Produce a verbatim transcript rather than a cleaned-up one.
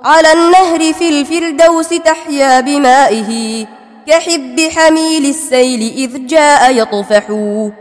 على النهر في الفردوس تحيا بمائه كحب حميل السيل إذ جاء يطفح